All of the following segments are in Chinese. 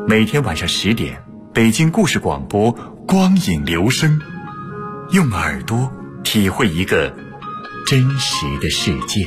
每天晚上10点，北京故事广播光影留声，用耳朵体会一个真实的世界。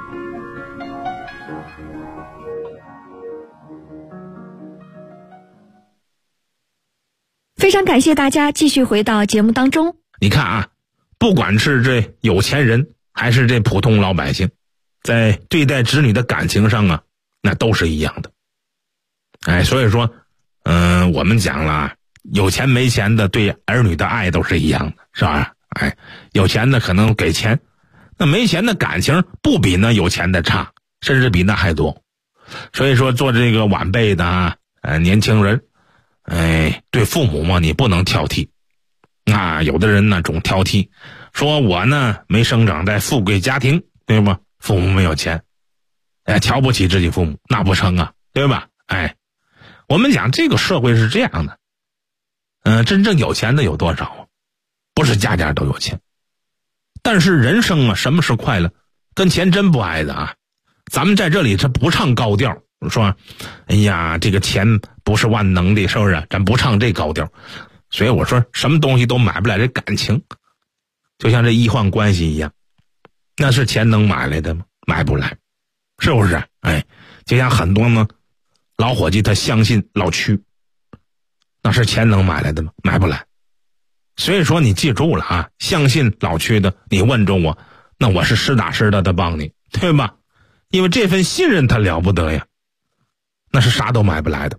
非常感谢大家继续回到节目当中。 你看啊，不管是这有钱人还是这普通老百姓，在对待子女的感情上啊，那都是一样的。所以说我们讲了，有钱没钱的对儿女的爱都是一样的，是吧？有钱的可能给钱，那没钱的感情不比那有钱的差，甚至比那还多。所以说做这个晚辈的年轻人，对父母嘛，你不能挑剔。有的人呢总挑剔，说我呢没生长在富贵家庭，对吧？父母没有钱，瞧不起自己父母，那不成啊，对吧？我们讲这个社会是这样的，真正有钱的有多少啊？不是家家都有钱。但是人生啊，什么是快乐？跟钱真不挨着啊。咱们在这里这不唱高调，说哎呀这个钱不是万能的，是不是？咱不唱这高调。所以我说什么东西都买不来这感情，就像这医患关系一样，那是钱能买来的吗？买不来，是不是？就像很多呢老伙计他相信老区，那是钱能买来的吗？买不来。所以说你记住了啊，相信老区的，你问着我，那我是实打实的帮你，对吧？因为这份信任他了不得呀，那是啥都买不来的。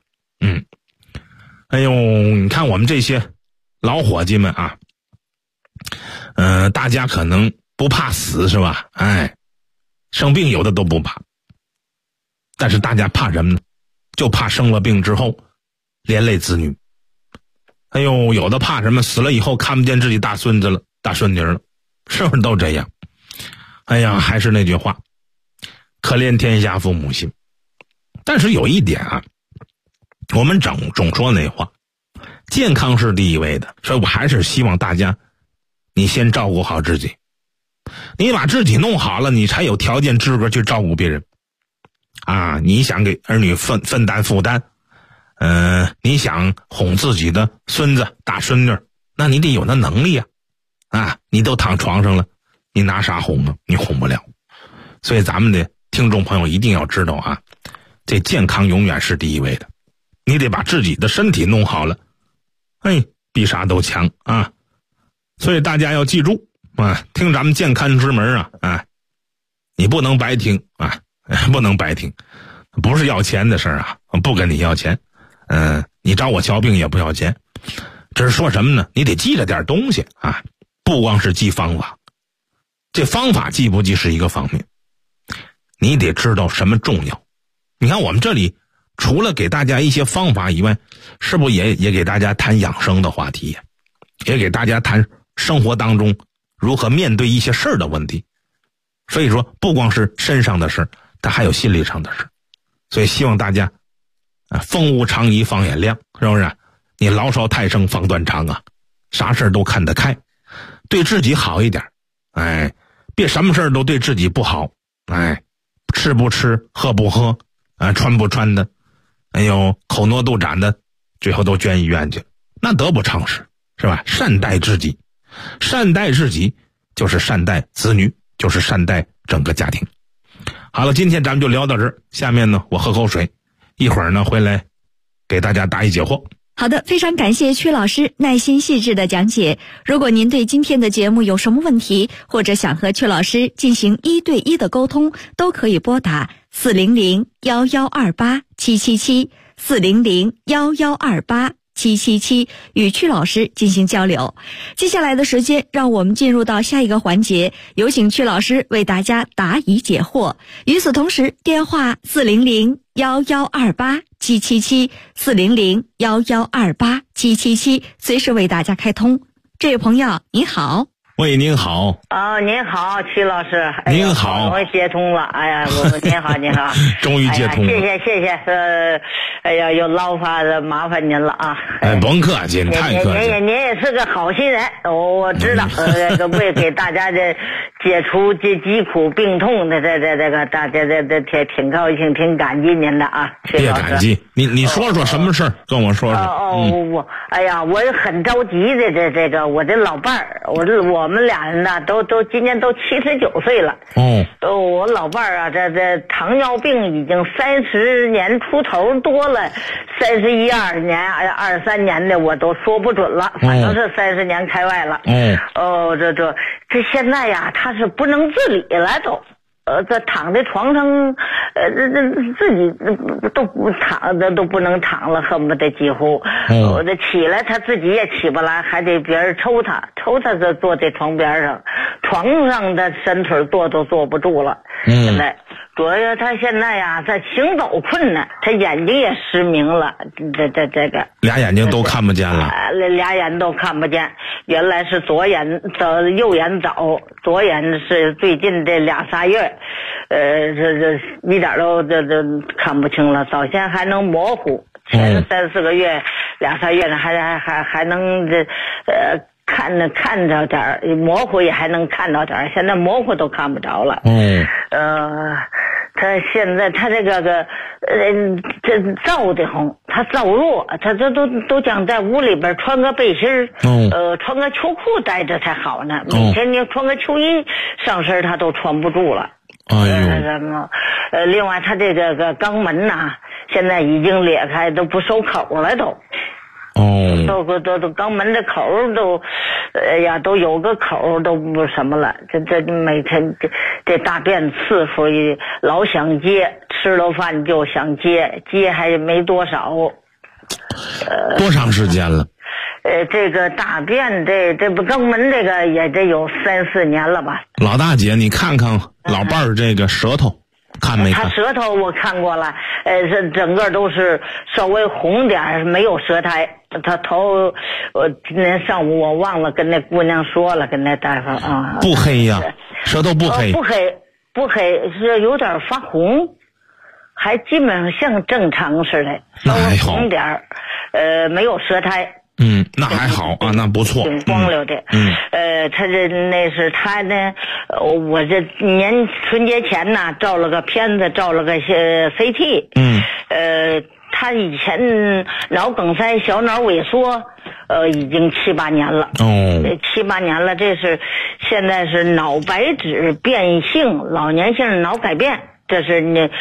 你看我们这些老伙计们啊，大家可能不怕死，是吧？生病有的都不怕，但是大家怕什么呢？就怕生了病之后连累子女。有的怕什么？死了以后看不见自己大孙子了、大孙女了，是不是都这样？还是那句话，可怜天下父母心。但是有一点啊，我们总说那话，健康是第一位的，所以我还是希望大家，你先照顾好自己，你把自己弄好了，你才有条件资格去照顾别人。你想给儿女分担负担，你想哄自己的孙子大孙女，那你得有那能力啊！你都躺床上了，你拿啥哄呢？你哄不了。所以咱们的听众朋友一定要知道啊，这健康永远是第一位的，你得把自己的身体弄好了，比啥都强啊！所以大家要记住听咱们健康之门你不能白听不能白听，不是要钱的事儿不跟你要钱。你找我瞧病也不要钱，只是说什么呢？你得记着点东西不光是记方法，这方法记不记是一个方面，你得知道什么重要。你看我们这里除了给大家一些方法以外，是不是也给大家谈养生的话题，也给大家谈生活当中如何面对一些事儿的问题。所以说不光是身上的事，它还有心理上的事。所以希望大家风物长宜放眼量，是不是？你老少太盛放断肠啥事都看得开，对自己好一点，别什么事都对自己不好，吃不吃，喝不喝，穿不穿的，口挪肚斩的，最后都捐医院去了，那得不偿失，是吧？善待自己，善待自己就是善待子女，就是善待整个家庭。好了，今天咱们就聊到这儿，下面呢我喝口水，一会儿呢回来给大家答疑解惑。 好的，非常感谢曲老师耐心细致的讲解。如果您对今天的节目有什么问题，或者想和曲老师进行1对1的沟通，都可以拨打400-1128-777 400-1128-777与曲老师进行交流。接下来的时间，让我们进入到下一个环节，有请曲老师为大家答疑解惑。与此同时，电话400-1128-777 400-1128-777随时为大家开通。这位朋友你好。 喂，您好。 您好，曲老师。 您好， 好容易接通了。哎呀，您好，您好。 终于接通了。 谢谢。哎呀，又劳发的麻烦您了啊。 甭客气，太客气。 您也是个好心人，我知道。为给大家这解除这疾苦病痛的这个，大家这挺高兴，挺感激您的啊。 别感激，你说说什么事儿，跟我说说。 哎呀，我很着急的，这个我这老伴儿，我们俩人呢，都今年都79岁了。我老伴儿啊，这糖尿病已经30年出头多了，31、2年、23年的我都说不准了，反正是30年开外了。这现在呀，他是不能自理了都。这躺在床上，自己都不躺，都不能躺了，恨不得几乎。这起来他自己也起不来，还得别人抽他，就坐在床边上，床上的伸腿坐都坐不住了。现在主要他现在呀，他行走困难，他眼睛也失明了，这个俩眼睛都看不见了。 俩眼都看不见，原来是左眼的，右眼早，左眼是最近这2、3月。这一点都这看不清了，早先还能模糊，前3、4个月、2、3月呢，还能看着点儿，模糊也还能看到点儿，现在模糊都看不着了。他现在他这燥得慌，他燥弱，他这都想在屋里边穿个背心儿，穿个秋裤待着才好呢。每天你穿个秋衣上身他都穿不住了。另外他这个肛门呐，现在已经裂开，都不收口了都。都肛门的口都，都有个口都不什么了。这每天这大便次数老想接，吃了饭就想接还没多少。 多长时间了？ 这个大便这不肛门这个也得有3、4年了吧。老大姐，你看看老伴儿这个舌头。看没看？ 他舌头我看过了，这整个都是稍微红点，没有舌苔。他头，今天上午我忘了跟那姑娘说了，跟那大夫啊。 不黑呀，舌头不黑。 不黑，是有点发红，还基本上像正常似的，稍微红点，没有舌苔。 那还好啊，那不错， 挺光溜的。他那是他呢，我这春节前呢照了个片子，照了个CT。他以前脑梗塞、小脑萎缩，已经7、8年了。7、8年了，这是现在是脑白质变性，老年性脑改变，这是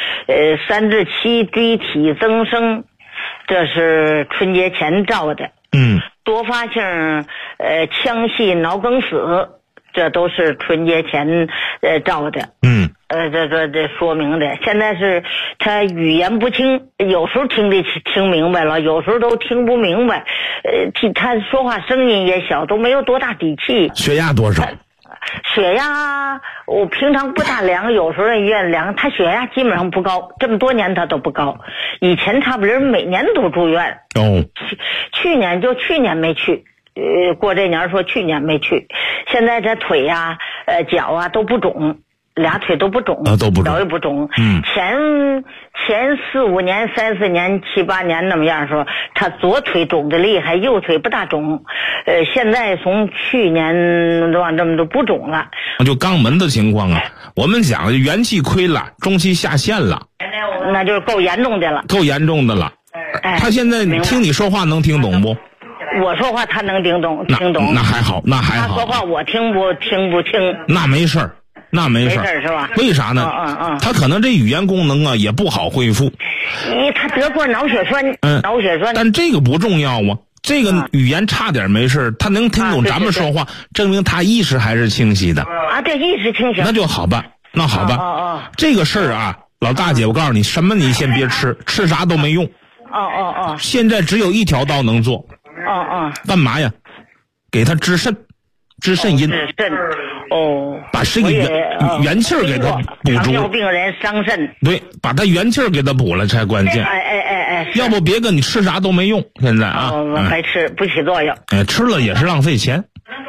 3至7椎体增生，这是春节前照的。多发性腔系脑梗死，这都是春节前照的。这说明的。现在是他语言不清，有时候听明白了，有时候都听不明白。他说话声音也小，都没有多大底气。 血压多少？ 血压我平常不大量，有时候医院量，他血压基本上不高，这么多年他都不高。以前差不多每年都住院。去年没去，过这年说去年没去。现在这腿呀、脚啊都不肿，俩腿都不肿，脚也不肿。前4、5年、3、4年、7、8年那么样说，他左腿肿的厉害，右腿不大肿。现在从去年往这么都不肿了。 就肛门的情况啊，我们讲元气亏了，中气下陷了， 那就是够严重的了。 他现在听你说话能听懂不？ 我说话他能听懂。 那还好。 他说话我听不清。 那没事儿是吧？ 为啥呢？他可能这语言功能啊也不好恢复。 他得过脑血栓。 但这个不重要啊。这个语言差点没事，他能听懂咱们说话，证明他意识还是清晰的。 对，意识清晰。 那就好办。那好办。这个事儿啊，老大姐，我告诉你，什么你先别吃，吃啥都没用。现在只有一条道能做。干嘛呀？给他治肾阴。把这个元气儿给他补住。糖尿病人伤肾。 对，把他元气儿给他补了才关键。要不别个你吃啥都没用。现在啊， 白吃不起作用。 吃了也是浪费钱。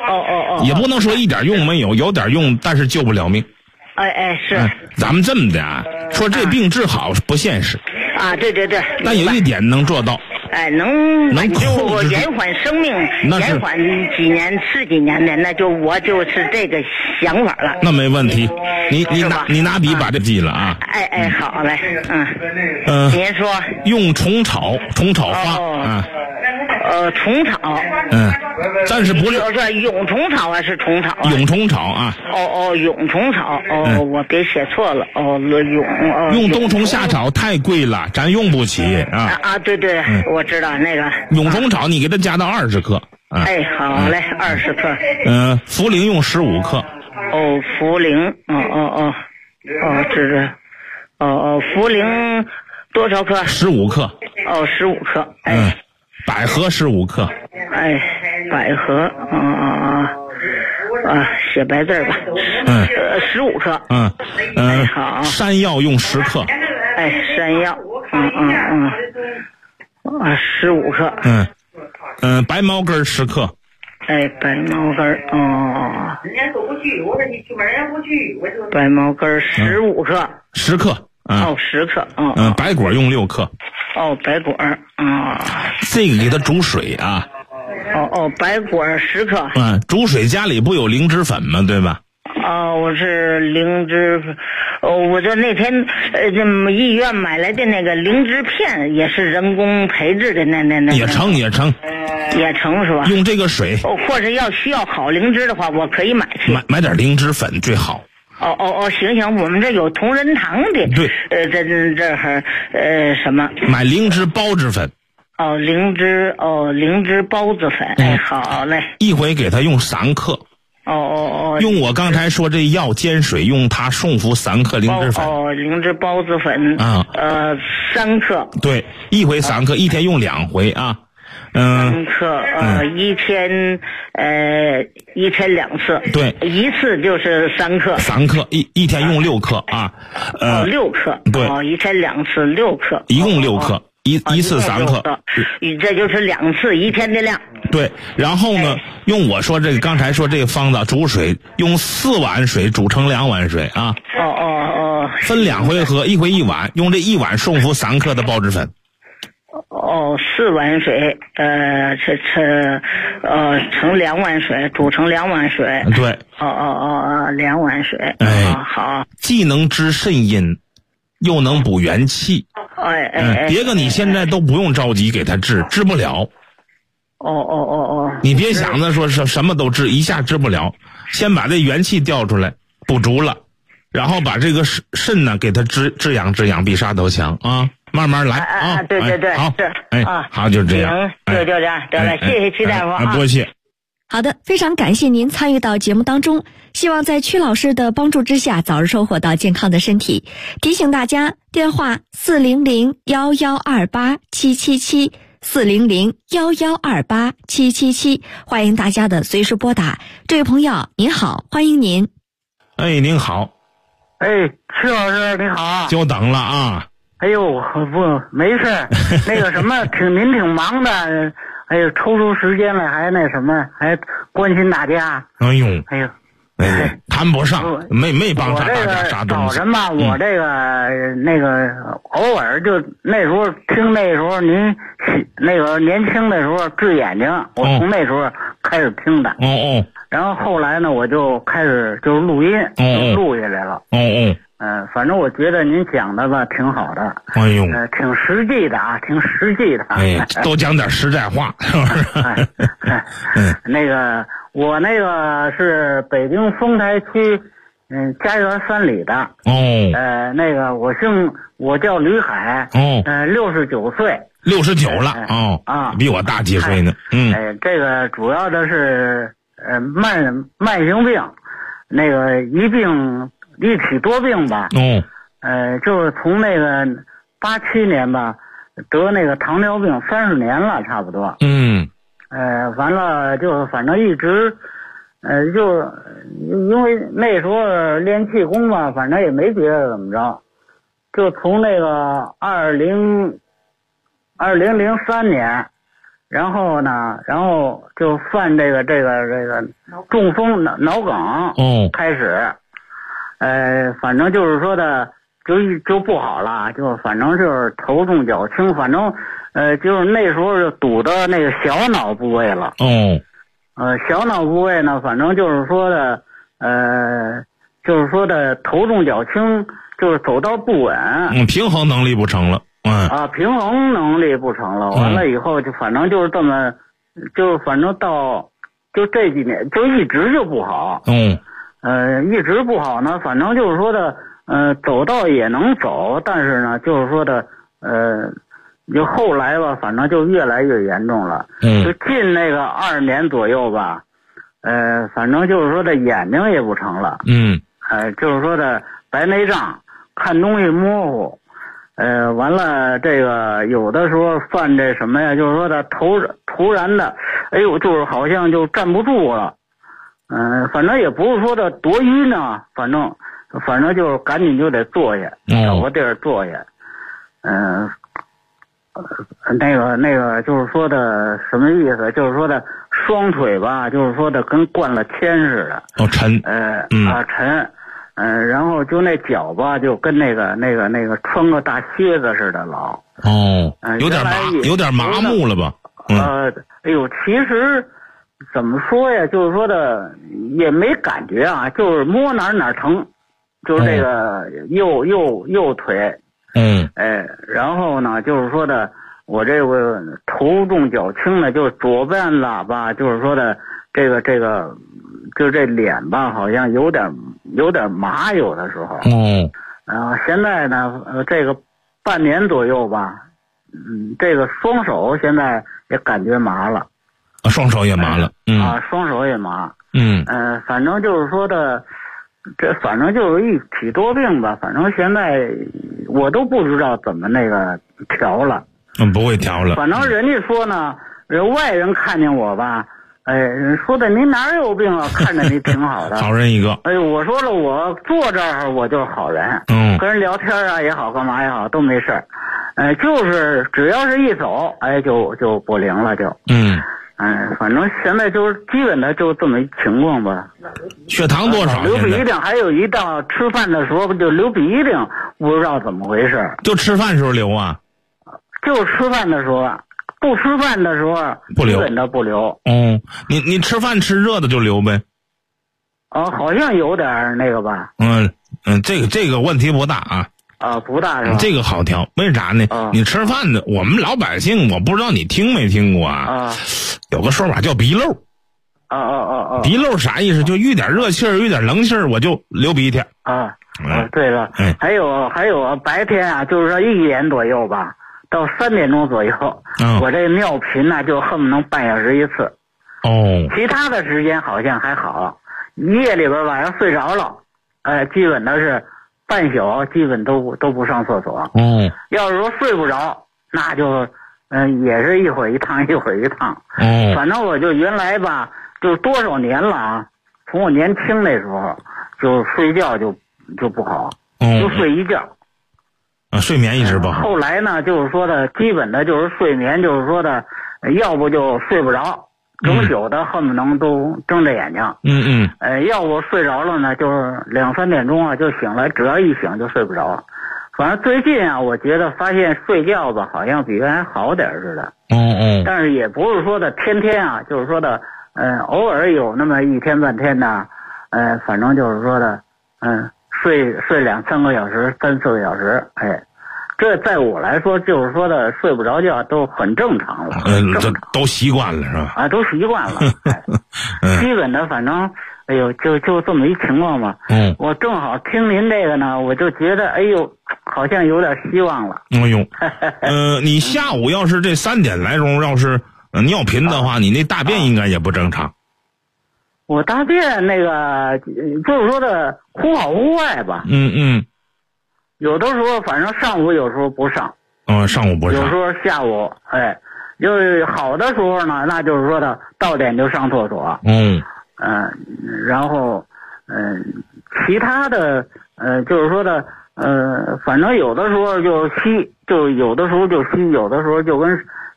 也不能说一点用没有，有点用，但是救不了命。 是。 咱们这么的啊，说这病治好不现实啊，对。 但有一点能做到。 能控制延缓生命，延缓几年是几年的，那就我就是这个想法了。 那没问题，你拿笔把这记了啊。 好嘞，您说用虫草花虫草， 但是不是蛹虫草啊？是虫草啊？ 蛹虫草啊。 蛹虫草我别写错了用冬虫夏草太贵了，咱用不起啊。 对，我知道那个蛹虫草，你给它加到20克。 好嘞，20克。 茯苓用15克。 茯苓，知道。茯苓多少克 ？15克。 15克。 百合15克。 百合，写白字吧。15克。好。 山药用10克。 山药，15克。 白茅根10克。 白茅根人家说不去，我说你出门人不去，我就。白茅根15克。10克。10克。 白果用6克。 白果。 这个给它煮水啊。 白果10克。 煮水家里不有灵芝粉吗？对吧？ 我是灵芝，我就那天医院买来的那个灵芝片，也是人工培植的，那也成是吧？ 用这个水。 或者需要好灵芝的话，我可以买去。 买点灵芝粉最好。 行，我们这有同仁堂的。 对。 这还什么？ 买灵芝孢子粉。 灵芝孢子粉。好嘞。 一回给他用3克。用我刚才说这药煎水，用它送服3克灵芝粉。 灵芝孢子粉。3克。 对，一回3克，一天用2回啊。 3克。一天2次。 对， 一次就是3克。 3克，一天用6克啊。 6克。 对， 一天2次6克， 一共6克。一次3克， 这就是2次1天的量。 对，然后呢，用我说这个刚才说这个方子煮水，用4碗水煮成2碗水啊。分2回喝，一回1碗，用这1碗送服3克的孢子粉。 4碗水，盛2碗水，煮成2碗水。 对。 2碗水。好。 既能治肾阴，又能补元气。别个你现在都不用着急给他治不了。你别想着说什么都治，一下治不了，先把这元气调出来，补足了，然后把这个肾呢给他滋养，比啥都强啊！慢慢来啊！ 对， 好，好，就这样。 行，就这样，得了，谢谢曲大夫啊！ 多谢。 好的，非常感谢您参与到节目当中，希望在曲老师的帮助之下，早日收获到健康的身体。提醒大家，电话400-1128-777，400-1128-777，欢迎大家的随时拨打。这位朋友您好，欢迎您。 您好。 曲老师你好。 久等了啊。 没事那个什么您挺忙的，抽出时间来还那什么，还关心大家。 谈不上，没帮大家啥东西。 早晨吧，我这个那个偶尔就那时候听那时候您那个年轻的时候治眼睛，我从那时候开始听的。然后后来呢，我就开始就是录音，录下来了。反正我觉得您讲的吧挺好的。挺实际的啊，挺实际的。 都讲点实在话，是不是？ 那个我那个是北京丰台区家园3里的。那个我叫吕海。69岁。 69了。比我大几岁呢。 这个主要的是慢性病，那个一体多病吧。就是从那个87年吧，得那个糖尿病30年了，差不多。完了就反正一直，就因为那时候练气功嘛，反正也没觉得怎么着，就从那个2003年， 然后就犯这个中风脑梗开始，反正就是说的就不好了，就反正就是头重脚轻，反正就是那时候就堵到那个小脑部位了。小脑部位呢，反正就是说的头重脚轻，就是走道不稳， 平衡能力不成了。 平衡能力不成了，完了以后就反正就是这么，就反正到就这几年就一直就不好。一直不好呢，反正就是说的走道也能走，但是呢就是说的就后来吧，反正就越来越严重了。就近那个2年左右吧，反正就是说的眼睛也不成了。就是说的白内障，看东西模糊。完了，这个有的时候犯这什么呀？就是说的突然的，就是好像就站不住了。反正也不是说的多晕呢，反正就是赶紧就得坐下，找个地儿坐下。那个就是说的什么意思？就是说的双腿吧，就是说的跟灌了铅似的。 沉。 沉。然后就那脚吧，就跟那个穿个大靴子似的老。 有点麻木了吧？ 其实怎么说呀？就是说的也没感觉啊，就是摸哪疼，就是这个右腿。然后呢，就是说的我这个头重脚轻的，就是左边喇叭，就是说的这个就这脸吧，好像有点麻，有的时候。现在呢，这个半年左右吧，这个双手现在也感觉麻了。 双手也麻了。 双手也麻。反正就是说的，这反正就是一体多病吧。反正现在我都不知道怎么那个调了。 不会调了。 反正人家说呢，外人看见我吧。说的您哪有病啊？看着你挺好的， 好人一个。 我说了，我坐这儿我就是好人，跟人聊天啊也好，干嘛也好都没事儿，就是只要是一走，就不灵了就。反正现在就是基本的就这么一情况吧。 血糖多少？ 流鼻涕，还有一到吃饭的时候就流鼻涕，不知道怎么回事。 就吃饭时候流啊？ 就吃饭的时候。不吃饭的时候不流， 基本的不流。 你吃饭吃热的就流呗？ 好像有点那个吧。 这个问题不大啊。 不大是吧？ 这个好调，为啥呢？你吃饭的，我们老百姓，我不知道你听没听过啊？有个说法叫鼻漏。鼻漏啥意思？就遇点热气儿，遇点冷气儿，我就流鼻涕。 对了，还有白天啊，就是说1点左右吧。到3点钟左右，我这尿频呢就恨不能半小时一次。其他的时间好像还好，夜里边晚上睡着了，基本的是半宿基本都不上厕所。要是说睡不着，那就也是一会儿一趟一会儿一趟。反正我就原来吧，就多少年了啊，从我年轻那时候就睡觉就不好，就睡一觉。 睡眠一直不好。 后来呢，就是说的基本的就是睡眠，就是说的，要不就睡不着，整宿的恨不能都睁着眼睛。要不睡着了呢，就是2、3点钟啊就醒了，只要一醒就睡不着。反正最近啊，我觉得发现睡觉吧，好像比原来好点似的。但是也不是说的天天啊，就是说的，偶尔有那么1天半天的，反正就是说的，睡2、3个小时，3、4个小时，这在我来说就是说的睡不着觉都很正常了。 都习惯了是吧？ 都习惯了。基本的反正，就这么一情况吧。我正好听您这个呢，我就觉得好像有点希望了。 你下午要是这3点来钟要是尿频的话，你那大便应该也不正常。 我大便那个就是说的忽好忽坏吧。有的时候反正上午有时候不上。 上午不上。 有时候下午，就是好的时候呢，那就是说的到点就上厕所。然后其他的就是说的反正有的时候就吸，就有的时候就吸，有的时候就跟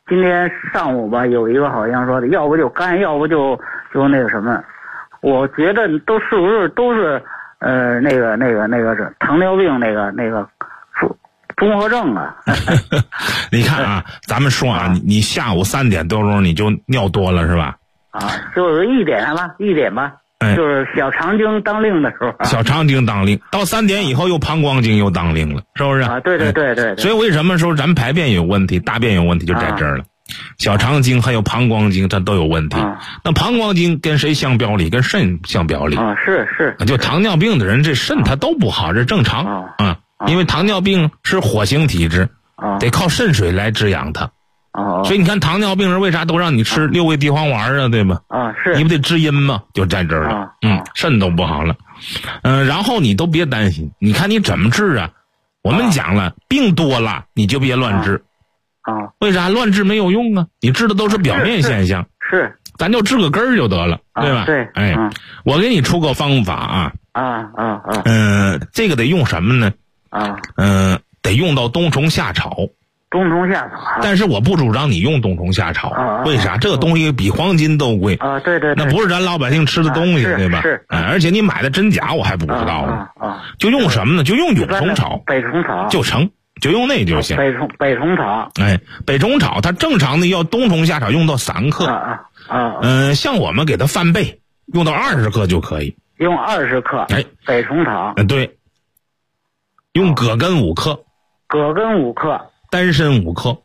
今天上午吧，有一个好像说的，要不就肝，要不就那个什么，我觉得都是不是都是那个是糖尿病那个综合症啊。 你看啊，咱们说啊，你下午3点多钟你就尿多了是吧？ 啊，就是1点吧。就是小肠经当令的时候， 小肠经当令，到3点以后又膀胱经又当令了，是不是？ 啊，对。 所以为什么说咱排便有问题，大便有问题就在这儿了？小肠经还有膀胱经，它都有问题。那膀胱经跟谁相表里？跟肾相表里。 啊，是。 就糖尿病的人，这肾它都不好，这正常啊。因为糖尿病是火型体质，得靠肾水来滋养它。所以你看糖尿病人为啥都让你吃6味地黄丸啊，对吧？ 是。 你不得滋阴吗？就在这儿了。肾都不好了。然后你都别担心，你看你怎么治啊？我们讲了，病多了你就别乱治。为啥乱治没有用啊？你治的都是表面现象。 是。 咱就治个根儿就得了，对吧？ 对。 我给你出个方法啊。这个得用什么呢？得用到冬虫夏草。 冬虫夏草， 但是我不主张你用冬虫夏草，为啥？这个东西比黄金都贵啊！对， 那不是咱老百姓吃的东西，对吧？ 是， 而且你买的真假我还不知道呢。就用什么呢？就用蛹虫草， 北虫草就成，就用那就行。 北虫草， 北虫草它正常的要冬虫夏草用到3克，像我们给它翻倍，用到20克就可以。 用20克，北虫草， 对。用葛根5克， 葛根5克。 丹参5克，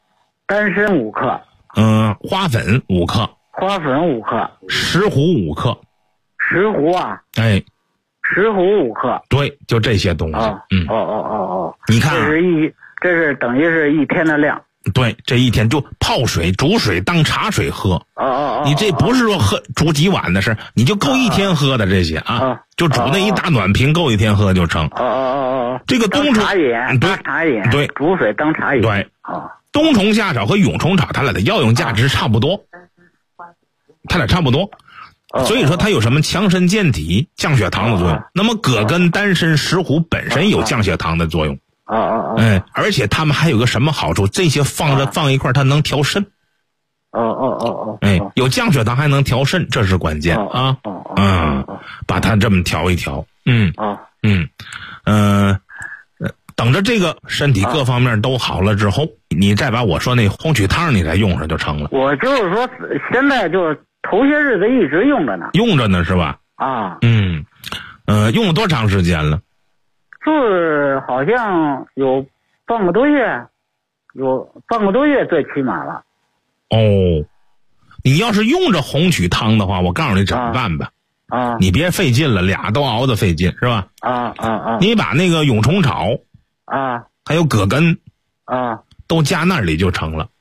花粉5克，石斛5克， 石斛啊，石斛5克， 对，就这些东西。你看， 这是等于是1天的量。 对，这1天就泡水、煮水当茶水喝。你这不是说煮几碗的事，你就够1天喝的这些啊，就煮那一大暖瓶够1天喝就成。这个冬虫茶饮，当茶饮， 对， 煮水当茶饮， 对。冬虫夏草和蛹虫草，它俩的药用价值差不多，所以说它有什么强身健体、降血糖的作用。那么葛根、丹参、石斛本身有降血糖的作用。而且它们还有个什么好处？这些放一块，它能调肾。有降血糖还能调肾，这是关键啊。把它这么调一调。等着这个身体各方面都好了之后，你再把我说那红曲汤你再用上就成了。 我就是说，现在就头些日子一直用着呢，是吧？ 用了多长时间了？ 就是好像有半个多月，最起码了。 你要是用着红曲汤的话，我告诉你怎么办吧。你别费劲了，俩都熬得费劲，是吧？你把那个蛹虫草还有葛根都加那里就成了。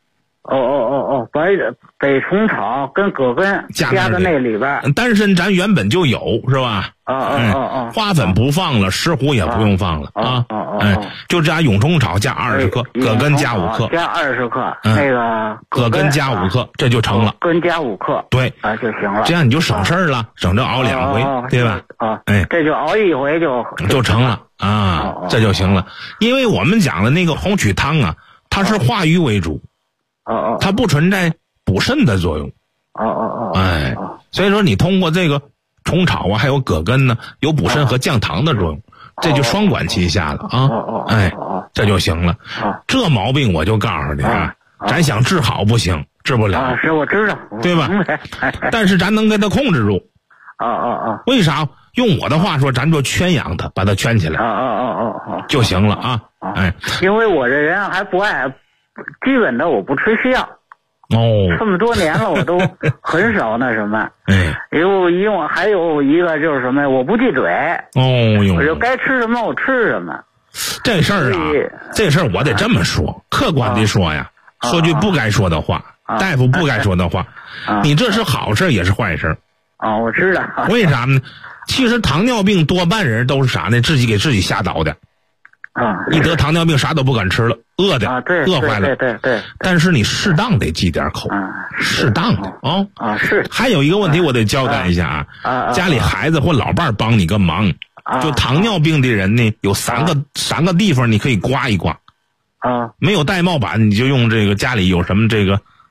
北虫草跟葛根加在那里边。丹参咱原本就有，是吧？花粉不放了，石斛也不用放了就加蛹虫草加20克，葛根加5克， 加20克，那个葛根加5克，这就成了。 葛根加5克， 对就行了。 这样你就省事儿了，省着熬2回，对吧？ 这就熬1回就成了这就行了。因为我们讲的那个红曲汤啊，它是化瘀为主。它不存在补肾的作用。所以说你通过这个虫草还有葛根呢，有补肾和降糖的作用，这就双管齐下了这就行了。这毛病我就告诉你咱想治好不行，治不了。 是我知道， 对吧？但是咱能给它控制住。为啥？用我的话说，咱就圈养它，把它圈起来就行了因为我这人还不爱。基本的我不吃药，这么多年了我都很少那什么，还有一个就是什么，我不忌嘴，我就该吃什么我吃什么。 这事儿我得这么说，客观的说呀，说句不该说的话，大夫不该说的话，你这是好事也是坏事。 我知道。 为啥呢？其实糖尿病多半人都是啥呢？自己给自己吓倒的。一得糖尿病啥都不敢吃了，饿的饿坏了。 对。 但是你适当得忌点口，适当的是。 还有一个问题我得交代一下家里孩子或老伴帮你个忙，就糖尿病的人呢，有三个地方你可以刮一刮。没有带帽板，你就用这个家里有什么这个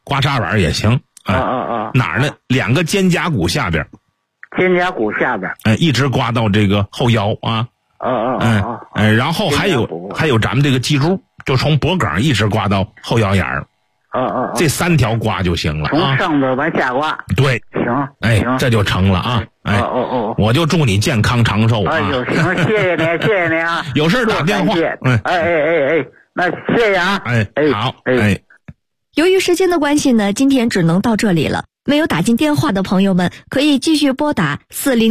刮痧板也行。哪儿呢？2个肩胛骨下边。 肩胛骨下边。 一直刮到这个后腰啊。然后还有咱们这个脊柱，就从脖梗一直刮到后腰眼儿。这3条刮就行了啊。 从上边往下刮。 对。 行。 这就成了啊。我就祝你健康长寿啊。 行，谢谢你，谢谢你啊。 有事打电话。 那谢谢啊。 好。 由于时间的关系呢，今天只能到这里了。没有打进电话的朋友们，可以继续拨打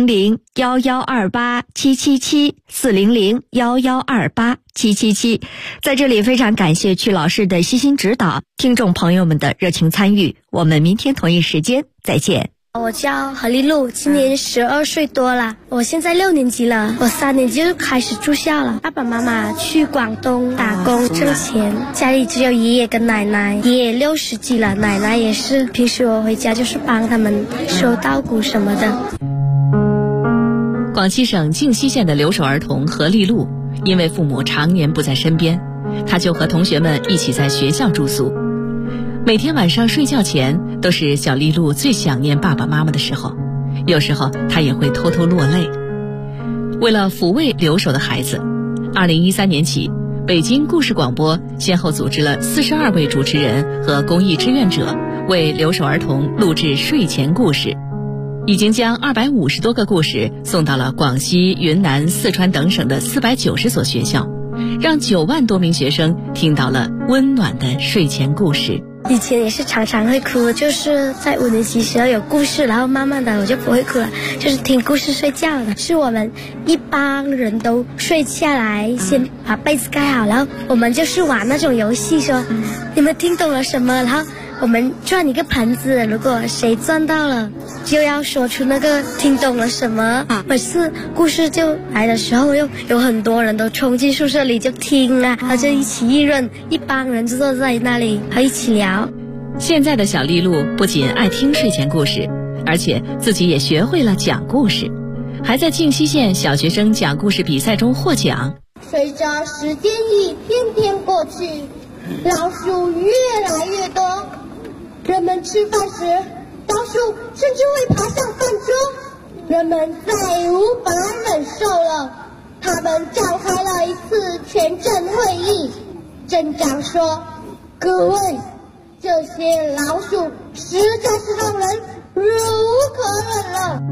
400-1128-777，400-1128-777。在这里非常感谢曲老师的悉心指导，听众朋友们的热情参与。我们明天同一时间再见。 我叫何丽露，今年12岁多了。我现在6年级了，我3年级就开始住校了。爸爸妈妈去广东打工挣钱，家里只有爷爷跟奶奶。爷爷60几了，奶奶也是。平时我回家就是帮他们收稻谷什么的。 广西省靖西县的留守儿童何丽露，因为父母常年不在身边，她就和同学们一起在学校住宿。每天晚上睡觉前，都是小丽露最想念爸爸妈妈的时候，有时候她也会偷偷落泪。为了抚慰留守的孩子，2013年起，北京故事广播先后组织了42位主持人和公益志愿者，为留守儿童录制睡前故事，已经将250多个故事送到了广西、云南、四川等省的490所学校，让9万多名学生听到了温暖的睡前故事。 以前也是常常会哭，就是在5年级时候有故事，然后慢慢的我就不会哭了，就是听故事睡觉了。是我们一帮人都睡下来，先把被子盖好，然后我们就是玩那种游戏，说你们听懂了什么，然后我们转一个盘子，如果谁转到了就要说出那个听懂了什么。每次故事就来的时候，又有很多人都冲进宿舍里就听啊，然后就一起议论，一帮人就坐在那里和一起聊。 现在的小丽露不仅爱听睡前故事，而且自己也学会了讲故事，还在靖西县小学生讲故事比赛中获奖。 随着时间一天天过去，老鼠越来越多，人们吃饭时，老鼠甚至会爬上饭桌，人们再无法忍受了，他们召开了一次全镇会议。镇长说：“各位，这些老鼠实在是让人忍无可忍了。”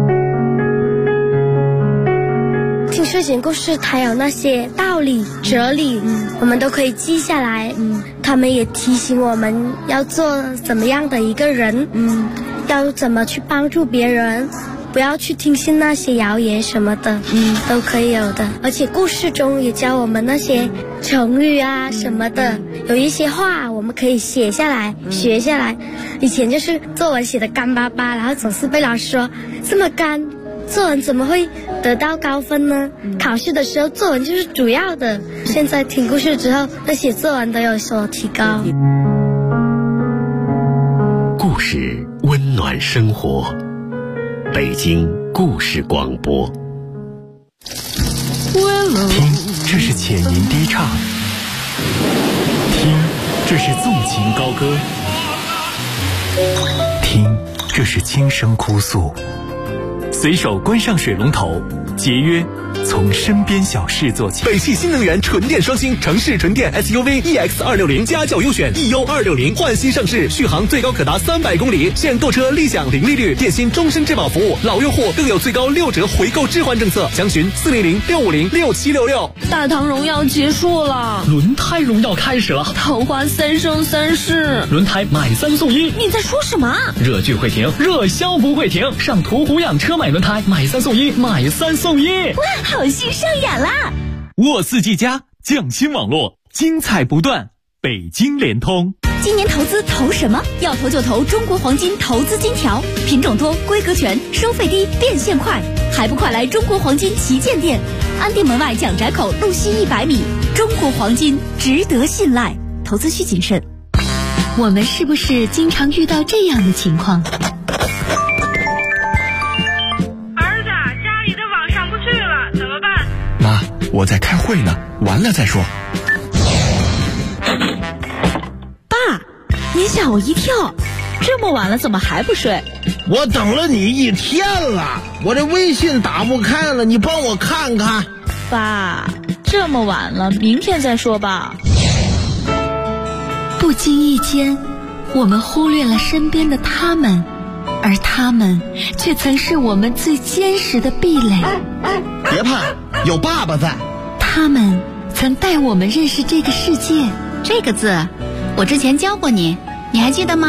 听睡前故事，它有那些道理、哲理，我们都可以记下来。他们也提醒我们要做怎么样的一个人，要怎么去帮助别人，不要去听信那些谣言什么的，都可以有的。而且故事中也教我们那些成语啊什么的，有一些话我们可以写下来、学下来。以前就是作文写的干巴巴，然后总是被老师说这么干，作文怎么会得到高分呢？考试的时候作文就是主要的。现在听故事之后，那写作文都有所提高。 故事温暖生活，北京故事广播。 听，这是浅吟低唱；听，这是纵情高歌；听，这是轻声哭诉。随手关上水龙头，节约，从身边小事做起。 北汽新能源纯电双星城市纯电 SUV EX260家轿优选 EU260换新上市，续航最高可达300公里，现购车立享零利率，电信终身质保服务，老用户更有最高6折回购置换政策，详询400-650-6766。 大唐荣耀结束了， 轮胎荣耀开始了， 桃花3生3世， 轮胎买3送1。 你在说什么？ 热剧会停，热销不会停，上途虎养车买轮胎，买3送1，买3送1。 哇，好戏上演啦！ 沃4G+匠心网络，精彩不断。北京联通。 今年投资投什么？要投就投中国黄金投资金条，品种多，规格全，收费低，变现快，还不快来中国黄金旗舰店，安定门外蒋宅口路西100米。中国黄金值得信赖，投资需谨慎。 我们是不是经常遇到这样的情况？ 我在开会呢，完了再说。 爸，你你吓我一跳，这么晚了怎么还不睡？ 我等了你1天了，我这微信打不开了，你帮我看看。 爸，这么晚了，明天再说吧。 不经意间，我们忽略了身边的他们，而他们却曾是我们最坚实的壁垒。 别怕，有爸爸在。 他们曾带我们认识这个世界。 这个字，我之前教过你，你还记得吗？